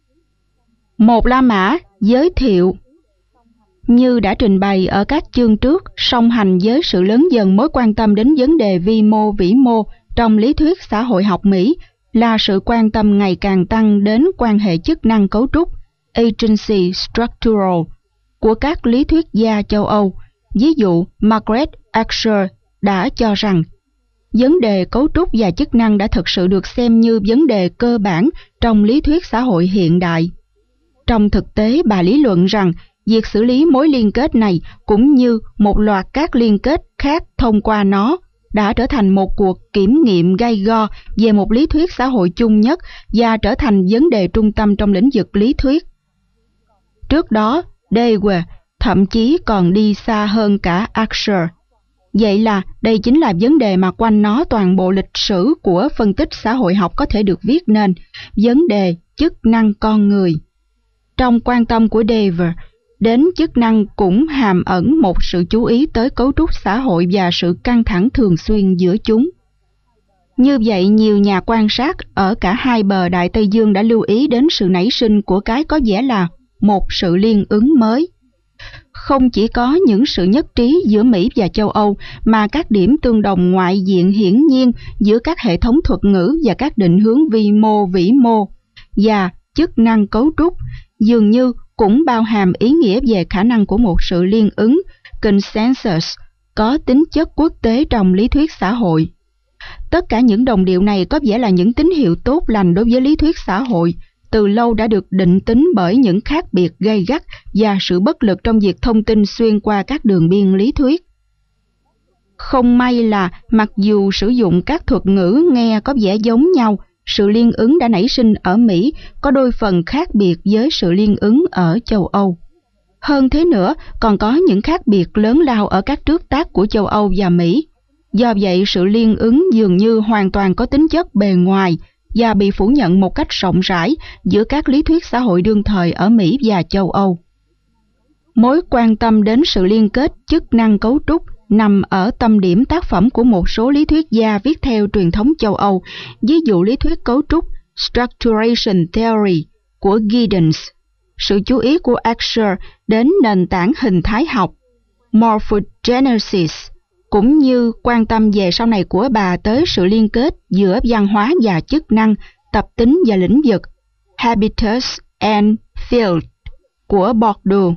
1 La Mã, giới thiệu. Như đã trình bày ở các chương trước, song hành với sự lớn dần mối quan tâm đến vấn đề vi mô vĩ mô trong lý thuyết xã hội học Mỹ là sự quan tâm ngày càng tăng đến quan hệ chức năng cấu trúc, agency structural, của các lý thuyết gia châu Âu. Ví dụ, Margaret Asher đã cho rằng vấn đề cấu trúc và chức năng đã thực sự được xem như vấn đề cơ bản trong lý thuyết xã hội hiện đại. Trong thực tế, bà lý luận rằng việc xử lý mối liên kết này cũng như một loạt các liên kết khác thông qua nó đã trở thành một cuộc kiểm nghiệm gay go về một lý thuyết xã hội chung nhất và trở thành vấn đề trung tâm trong lĩnh vực lý thuyết. Trước đó, Dewey thậm chí còn đi xa hơn cả Asher. Vậy là đây chính là vấn đề mà quanh nó toàn bộ lịch sử của phân tích xã hội học có thể được viết nên, vấn đề chức năng con người. Trong quan tâm của Dewey đến chức năng cũng hàm ẩn một sự chú ý tới cấu trúc xã hội và sự căng thẳng thường xuyên giữa chúng. Như vậy, nhiều nhà quan sát ở cả hai bờ Đại Tây Dương đã lưu ý đến sự nảy sinh của cái có vẻ là một sự liên ứng mới. Không chỉ có những sự nhất trí giữa Mỹ và châu Âu, mà các điểm tương đồng ngoại diện hiển nhiên giữa các hệ thống thuật ngữ và các định hướng vi mô vĩ mô và chức năng cấu trúc dường như cũng bao hàm ý nghĩa về khả năng của một sự liên ứng, consensus, có tính chất quốc tế trong lý thuyết xã hội. Tất cả những đồng điệu này có vẻ là những tín hiệu tốt lành đối với lý thuyết xã hội, từ lâu đã được định tính bởi những khác biệt gay gắt và sự bất lực trong việc thông tin xuyên qua các đường biên lý thuyết. Không may là mặc dù sử dụng các thuật ngữ nghe có vẻ giống nhau, sự liên ứng đã nảy sinh ở Mỹ có đôi phần khác biệt với sự liên ứng ở châu Âu. Hơn thế nữa, còn có những khác biệt lớn lao ở các trước tác của châu Âu và Mỹ. Do vậy, sự liên ứng dường như hoàn toàn có tính chất bề ngoài và bị phủ nhận một cách rộng rãi giữa các lý thuyết xã hội đương thời ở Mỹ và châu Âu. Mối quan tâm đến sự liên kết chức năng cấu trúc nằm ở tâm điểm tác phẩm của một số lý thuyết gia viết theo truyền thống châu Âu, ví dụ lý thuyết cấu trúc Structuration Theory của Giddens, sự chú ý của Asher đến nền tảng hình thái học Morphogenesis, cũng như quan tâm về sau này của bà tới sự liên kết giữa văn hóa và chức năng, tập tính và lĩnh vực Habitus and Field của Bourdieu.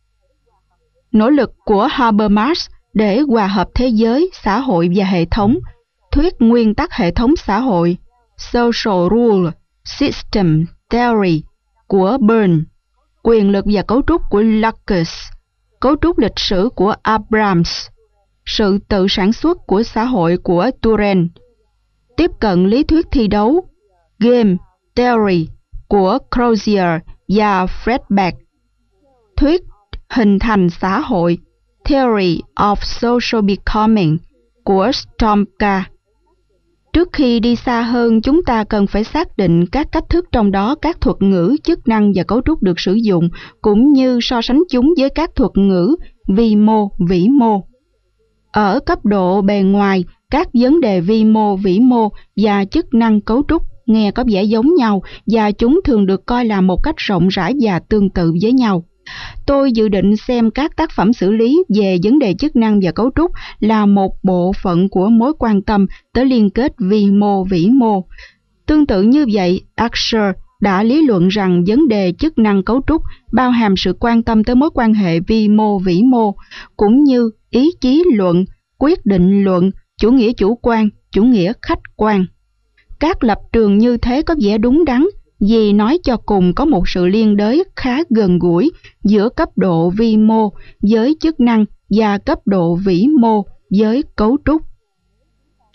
Nỗ lực của Habermas để hòa hợp thế giới, xã hội và hệ thống, thuyết nguyên tắc hệ thống xã hội Social Rule System Theory của Byrne, quyền lực và cấu trúc của Lucas, cấu trúc lịch sử của Abrams, sự tự sản xuất của xã hội của Turenne, tiếp cận lý thuyết thi đấu Game Theory của Crozier và Fredbeck, thuyết hình thành xã hội Theory of Social Becoming của Stromka. Trước khi đi xa hơn, chúng ta cần phải xác định các cách thức trong đó các thuật ngữ, chức năng và cấu trúc được sử dụng, cũng như so sánh chúng với các thuật ngữ vi mô, vĩ mô. Ở cấp độ bề ngoài, các vấn đề vi mô, vĩ mô và chức năng cấu trúc nghe có vẻ giống nhau và chúng thường được coi là một cách rộng rãi và tương tự với nhau. Tôi dự định xem các tác phẩm xử lý về vấn đề chức năng và cấu trúc là một bộ phận của mối quan tâm tới liên kết vi mô vĩ mô. Tương tự như vậy, Asher đã lý luận rằng vấn đề chức năng cấu trúc bao hàm sự quan tâm tới mối quan hệ vi mô vĩ mô, cũng như ý chí luận, quyết định luận, chủ nghĩa chủ quan, chủ nghĩa khách quan. Các lập trường như thế có vẻ đúng đắn, vì nói cho cùng có một sự liên đới khá gần gũi giữa cấp độ vi mô với chức năng và cấp độ vĩ mô với cấu trúc.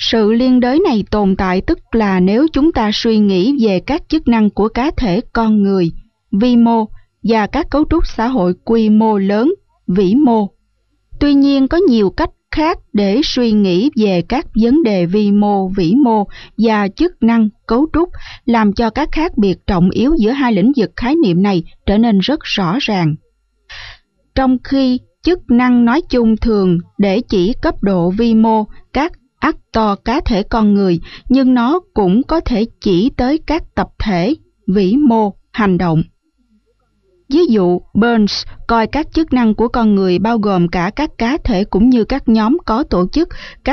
Sự liên đới này tồn tại tức là nếu chúng ta suy nghĩ về các chức năng của cá thể con người, vi mô, và các cấu trúc xã hội quy mô lớn, vĩ mô. Tuy nhiên có nhiều cách khác để suy nghĩ về các vấn đề vi mô, vĩ mô và chức năng, cấu trúc, làm cho các khác biệt trọng yếu giữa hai lĩnh vực khái niệm này trở nên rất rõ ràng. Trong khi chức năng nói chung thường để chỉ cấp độ vi mô, các actor cá thể con người, nhưng nó cũng có thể chỉ tới các tập thể, vĩ mô, hành động. Ví dụ, Burns coi các chức năng của con người bao gồm cả các cá thể cũng như các nhóm có tổ chức,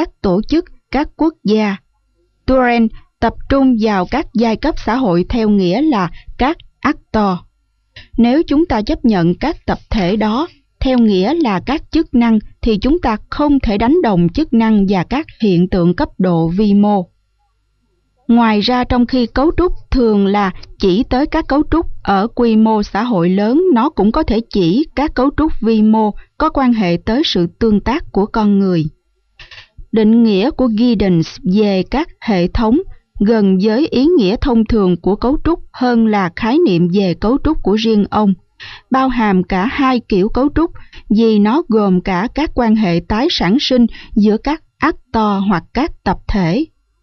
các quốc gia. Turrell tập trung vào các giai cấp xã hội theo nghĩa là các actor. Nếu chúng ta chấp nhận các tập thể đó theo nghĩa là các chức năng, thì chúng ta không thể đánh đồng chức năng và các hiện tượng cấp độ vi mô. Ngoài ra, trong khi cấu trúc thường là chỉ tới các cấu trúc ở quy mô xã hội lớn, nó cũng có thể chỉ các cấu trúc vi mô có quan hệ tới sự tương tác của con người. Định nghĩa của Giddens về các hệ thống gần với ý nghĩa thông thường của cấu trúc hơn là khái niệm về cấu trúc của riêng ông, bao hàm cả hai kiểu cấu trúc vì nó gồm cả các quan hệ tái sản sinh giữa các actor hoặc các tập thể.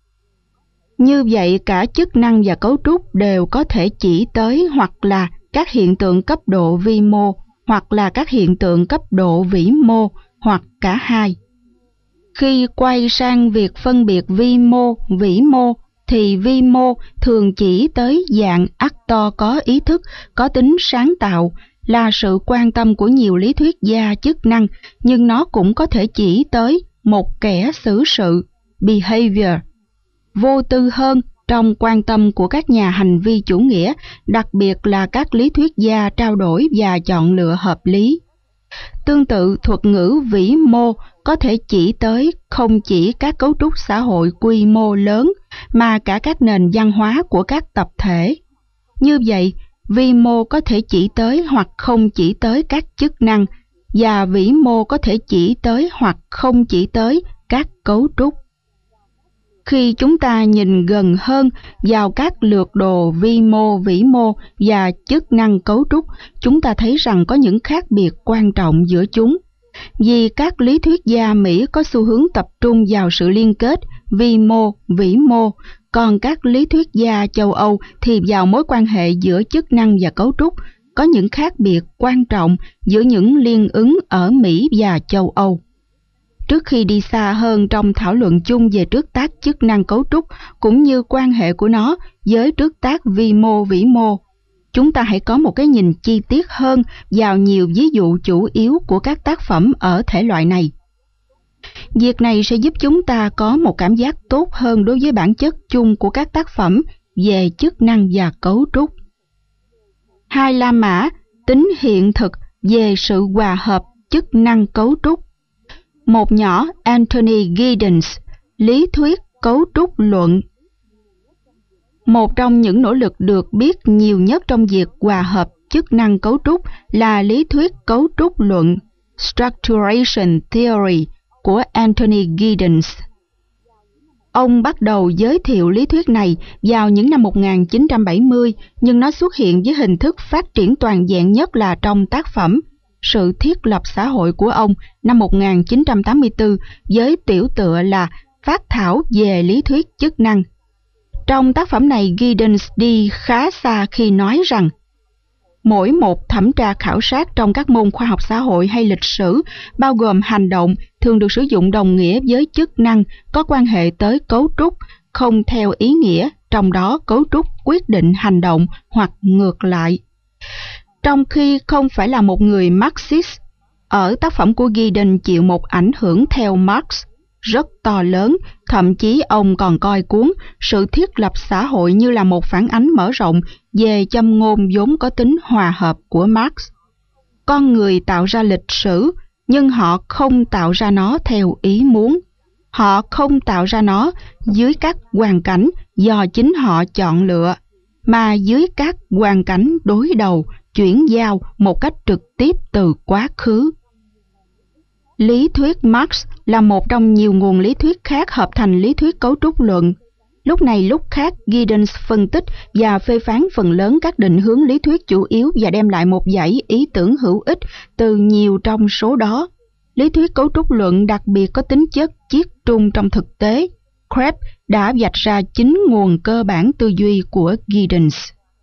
Như vậy, cả chức năng và cấu trúc đều có thể chỉ tới hoặc là các hiện tượng cấp độ vi mô, hoặc là các hiện tượng cấp độ vĩ mô, hoặc cả hai. Khi quay sang việc phân biệt vi mô, vĩ mô, thì vi mô thường chỉ tới dạng actor có ý thức, có tính sáng tạo, là sự quan tâm của nhiều lý thuyết gia chức năng, nhưng nó cũng có thể chỉ tới một kẻ xử sự, behavior, vô tư hơn trong quan tâm của các nhà hành vi chủ nghĩa, đặc biệt là các lý thuyết gia trao đổi và chọn lựa hợp lý. Tương tự, thuật ngữ vĩ mô có thể chỉ tới không chỉ các cấu trúc xã hội quy mô lớn, mà cả các nền văn hóa của các tập thể. Như vậy, vi mô có thể chỉ tới hoặc không chỉ tới các chức năng, và vĩ mô có thể chỉ tới hoặc không chỉ tới các cấu trúc. Khi chúng ta nhìn gần hơn vào các lược đồ vi mô, vĩ mô và chức năng cấu trúc, chúng ta thấy rằng có những khác biệt quan trọng giữa chúng. Vì các lý thuyết gia Mỹ có xu hướng tập trung vào sự liên kết vi mô, vĩ mô, còn các lý thuyết gia châu Âu thì vào mối quan hệ giữa chức năng và cấu trúc, có những khác biệt quan trọng giữa những liên ứng ở Mỹ và châu Âu. Trước khi đi xa hơn trong thảo luận chung về trước tác chức năng cấu trúc cũng như quan hệ của nó với trước tác vi mô vĩ mô, chúng ta hãy có một cái nhìn chi tiết hơn vào nhiều ví dụ chủ yếu của các tác phẩm ở thể loại này. Việc này sẽ giúp chúng ta có một cảm giác tốt hơn đối với bản chất chung của các tác phẩm về chức năng và cấu trúc. Hai La Mã, tính hiện thực về sự hòa hợp chức năng cấu trúc. Một nhỏ Anthony Giddens, lý thuyết cấu trúc luận. Một trong những nỗ lực được biết nhiều nhất trong việc hòa hợp chức năng cấu trúc là lý thuyết cấu trúc luận, Structuration Theory, của Anthony Giddens. Ông bắt đầu giới thiệu lý thuyết này vào những năm 1970, nhưng nó xuất hiện với hình thức phát triển toàn diện nhất là trong tác phẩm Sự thiết lập xã hội của ông năm 1984 với tiểu tựa là Phát thảo về lý thuyết chức năng. Trong tác phẩm này, Giddens đi khá xa khi nói rằng mỗi một thẩm tra khảo sát trong các môn khoa học xã hội hay lịch sử, bao gồm hành động, thường được sử dụng đồng nghĩa với chức năng có quan hệ tới cấu trúc, không theo ý nghĩa, trong đó cấu trúc quyết định hành động hoặc ngược lại. Trong khi không phải là một người Marxist, ở tác phẩm của Giddens chịu một ảnh hưởng theo Marx rất to lớn, thậm chí ông còn coi cuốn Sự thiết lập xã hội như là một phản ánh mở rộng về châm ngôn vốn có tính hòa hợp của Marx. Con người tạo ra lịch sử, nhưng họ không tạo ra nó theo ý muốn. Họ không tạo ra nó dưới các hoàn cảnh do chính họ chọn lựa, mà dưới các hoàn cảnh đối đầu, chuyển giao một cách trực tiếp từ quá khứ. Lý thuyết Marx là một trong nhiều nguồn lý thuyết khác hợp thành lý thuyết cấu trúc luận. Lúc này lúc khác, Giddens phân tích và phê phán phần lớn các định hướng lý thuyết chủ yếu và đem lại một dãy ý tưởng hữu ích từ nhiều trong số đó. Lý thuyết cấu trúc luận đặc biệt có tính chất chiết trung trong thực tế. Krebs đã vạch ra 9 nguồn cơ bản tư duy của Giddens.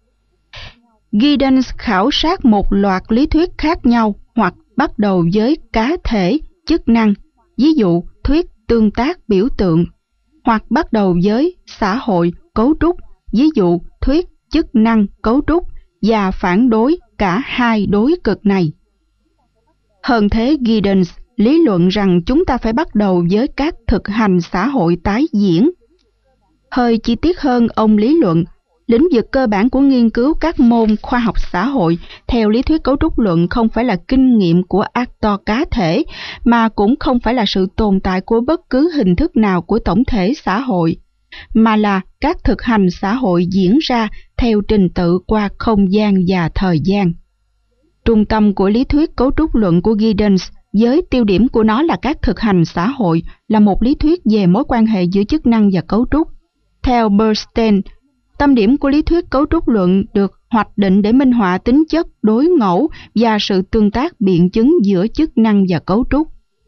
Giddens khảo sát một loạt lý thuyết khác nhau hoặc bắt đầu với cá thể, chức năng, ví dụ thuyết tương tác biểu tượng, hoặc bắt đầu với xã hội, cấu trúc, ví dụ thuyết chức năng, cấu trúc, và phản đối cả hai đối cực này. Hơn thế, Giddens lý luận rằng chúng ta phải bắt đầu với các thực hành xã hội tái diễn. Hơi chi tiết hơn, ông lý luận, lĩnh vực cơ bản của nghiên cứu các môn khoa học xã hội theo lý thuyết cấu trúc luận không phải là kinh nghiệm của actor cá thể, mà cũng không phải là sự tồn tại của bất cứ hình thức nào của tổng thể xã hội, mà là các thực hành xã hội diễn ra theo trình tự qua không gian và thời gian. Trung tâm của lý thuyết cấu trúc luận của Giddens với tiêu điểm của nó là các thực hành xã hội là một lý thuyết về mối quan hệ giữa chức năng và cấu trúc. Theo Bernstein, tâm điểm của lý thuyết cấu trúc luận được hoạch định để minh họa tính chất đối ngẫu và sự tương tác biện chứng giữa chức năng và cấu trúc.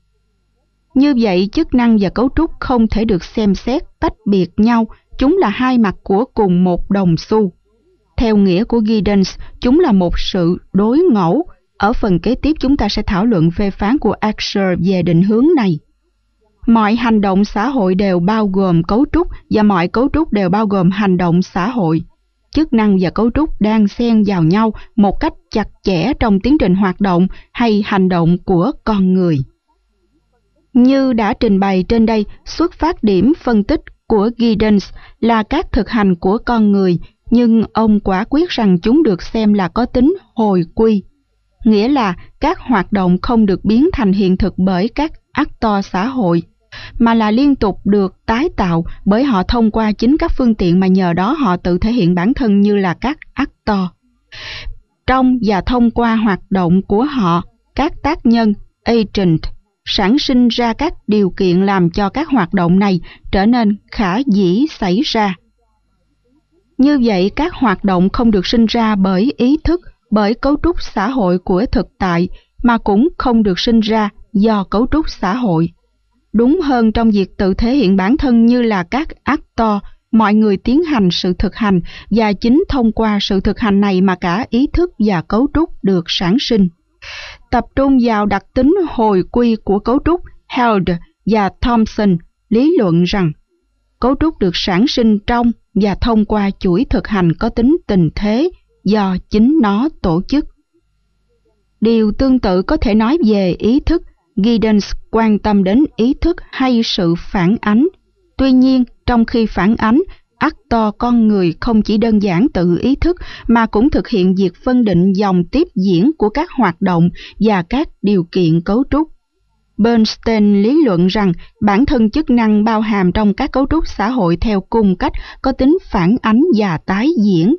Như vậy, chức năng và cấu trúc không thể được xem xét tách biệt nhau, chúng là hai mặt của cùng một đồng xu. Theo nghĩa của Giddens, chúng là một sự đối ngẫu. Ở phần kế tiếp chúng ta sẽ thảo luận phê phán của Axel về định hướng này. Mọi hành động xã hội đều bao gồm cấu trúc và mọi cấu trúc đều bao gồm hành động xã hội. Chức năng và cấu trúc đang xen vào nhau một cách chặt chẽ trong tiến trình hoạt động hay hành động của con người. Như đã trình bày trên đây, xuất phát điểm phân tích của Giddens là các thực hành của con người, nhưng ông quả quyết rằng chúng được xem là có tính hồi quy, nghĩa là các hoạt động không được biến thành hiện thực bởi các actor xã hội, mà là liên tục được tái tạo bởi họ thông qua chính các phương tiện mà nhờ đó họ tự thể hiện bản thân như là các actor. Trong và thông qua hoạt động của họ, các tác nhân, agent, sản sinh ra các điều kiện làm cho các hoạt động này trở nên khả dĩ xảy ra. Như vậy, các hoạt động không được sinh ra bởi ý thức, bởi cấu trúc xã hội của thực tại, mà cũng không được sinh ra do cấu trúc xã hội. Đúng hơn, trong việc tự thể hiện bản thân như là các actor, mọi người tiến hành sự thực hành, và chính thông qua sự thực hành này mà cả ý thức và cấu trúc được sản sinh. Tập trung vào đặc tính hồi quy của cấu trúc, Held và Thompson lý luận rằng cấu trúc được sản sinh trong và thông qua chuỗi thực hành có tính tình thế do chính nó tổ chức. Điều tương tự có thể nói về ý thức. Giddens quan tâm đến ý thức hay sự phản ánh. Tuy nhiên, trong khi phản ánh, actor con người không chỉ đơn giản tự ý thức mà cũng thực hiện việc phân định dòng tiếp diễn của các hoạt động và các điều kiện cấu trúc. Bernstein lý luận rằng bản thân chức năng bao hàm trong các cấu trúc xã hội theo cùng cách có tính phản ánh và tái diễn.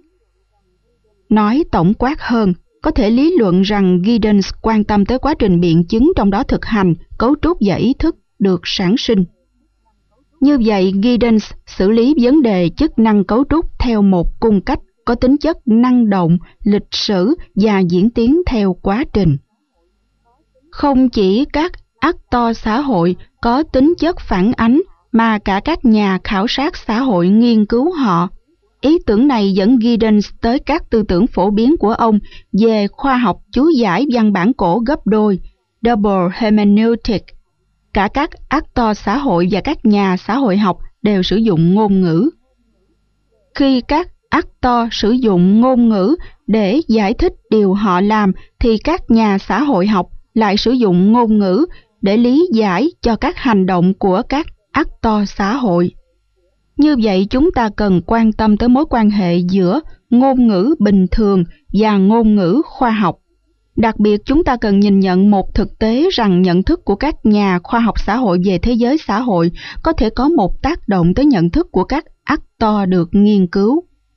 Nói tổng quát hơn, có thể lý luận rằng Giddens quan tâm tới quá trình biện chứng trong đó thực hành, cấu trúc và ý thức được sản sinh. Như vậy, Giddens xử lý vấn đề chức năng cấu trúc theo một cung cách có tính chất năng động, lịch sử và diễn tiến theo quá trình. Không chỉ các actor xã hội có tính chất phản ánh, mà cả các nhà khảo sát xã hội nghiên cứu họ. Ý tưởng này dẫn Giddens tới các tư tưởng phổ biến của ông về khoa học chú giải văn bản cổ gấp đôi, double hermeneutic. Cả các actor xã hội và các nhà xã hội học đều sử dụng ngôn ngữ. Khi các actor sử dụng ngôn ngữ để giải thích điều họ làm, thì các nhà xã hội học lại sử dụng ngôn ngữ để lý giải cho các hành động của các actor xã hội. Như vậy, chúng ta cần quan tâm tới mối quan hệ giữa ngôn ngữ bình thường và ngôn ngữ khoa học. Đặc biệt, chúng ta cần nhìn nhận một thực tế rằng nhận thức của các nhà khoa học xã hội về thế giới xã hội có thể có một tác động tới nhận thức của các actor được nghiên cứu.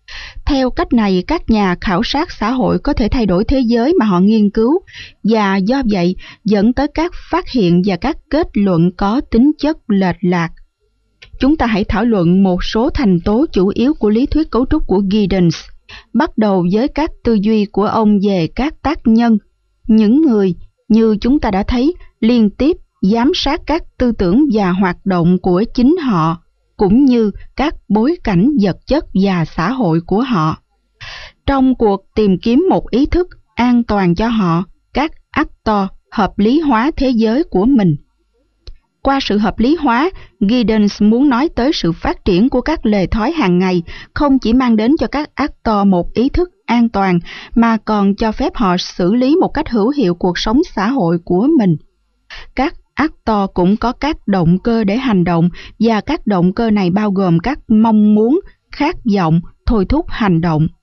Theo cách này, các nhà khảo sát xã hội có thể thay đổi thế giới mà họ nghiên cứu, và do vậy dẫn tới các phát hiện và các kết luận có tính chất lệch lạc. Chúng ta hãy thảo luận một số thành tố chủ yếu của lý thuyết cấu trúc của Giddens, bắt đầu với các tư duy của ông về các tác nhân, những người, như chúng ta đã thấy, liên tiếp giám sát các tư tưởng và hoạt động của chính họ, cũng như các bối cảnh vật chất và xã hội của họ. Trong cuộc tìm kiếm một ý thức an toàn cho họ, các actor hợp lý hóa thế giới của mình. Qua sự hợp lý hóa, Giddens muốn nói tới sự phát triển của các lề thói hàng ngày không chỉ mang đến cho các actor một ý thức an toàn, mà còn cho phép họ xử lý một cách hữu hiệu cuộc sống xã hội của mình. Các actor cũng có các động cơ để hành động, và các động cơ này bao gồm các mong muốn, khát vọng, thôi thúc hành động.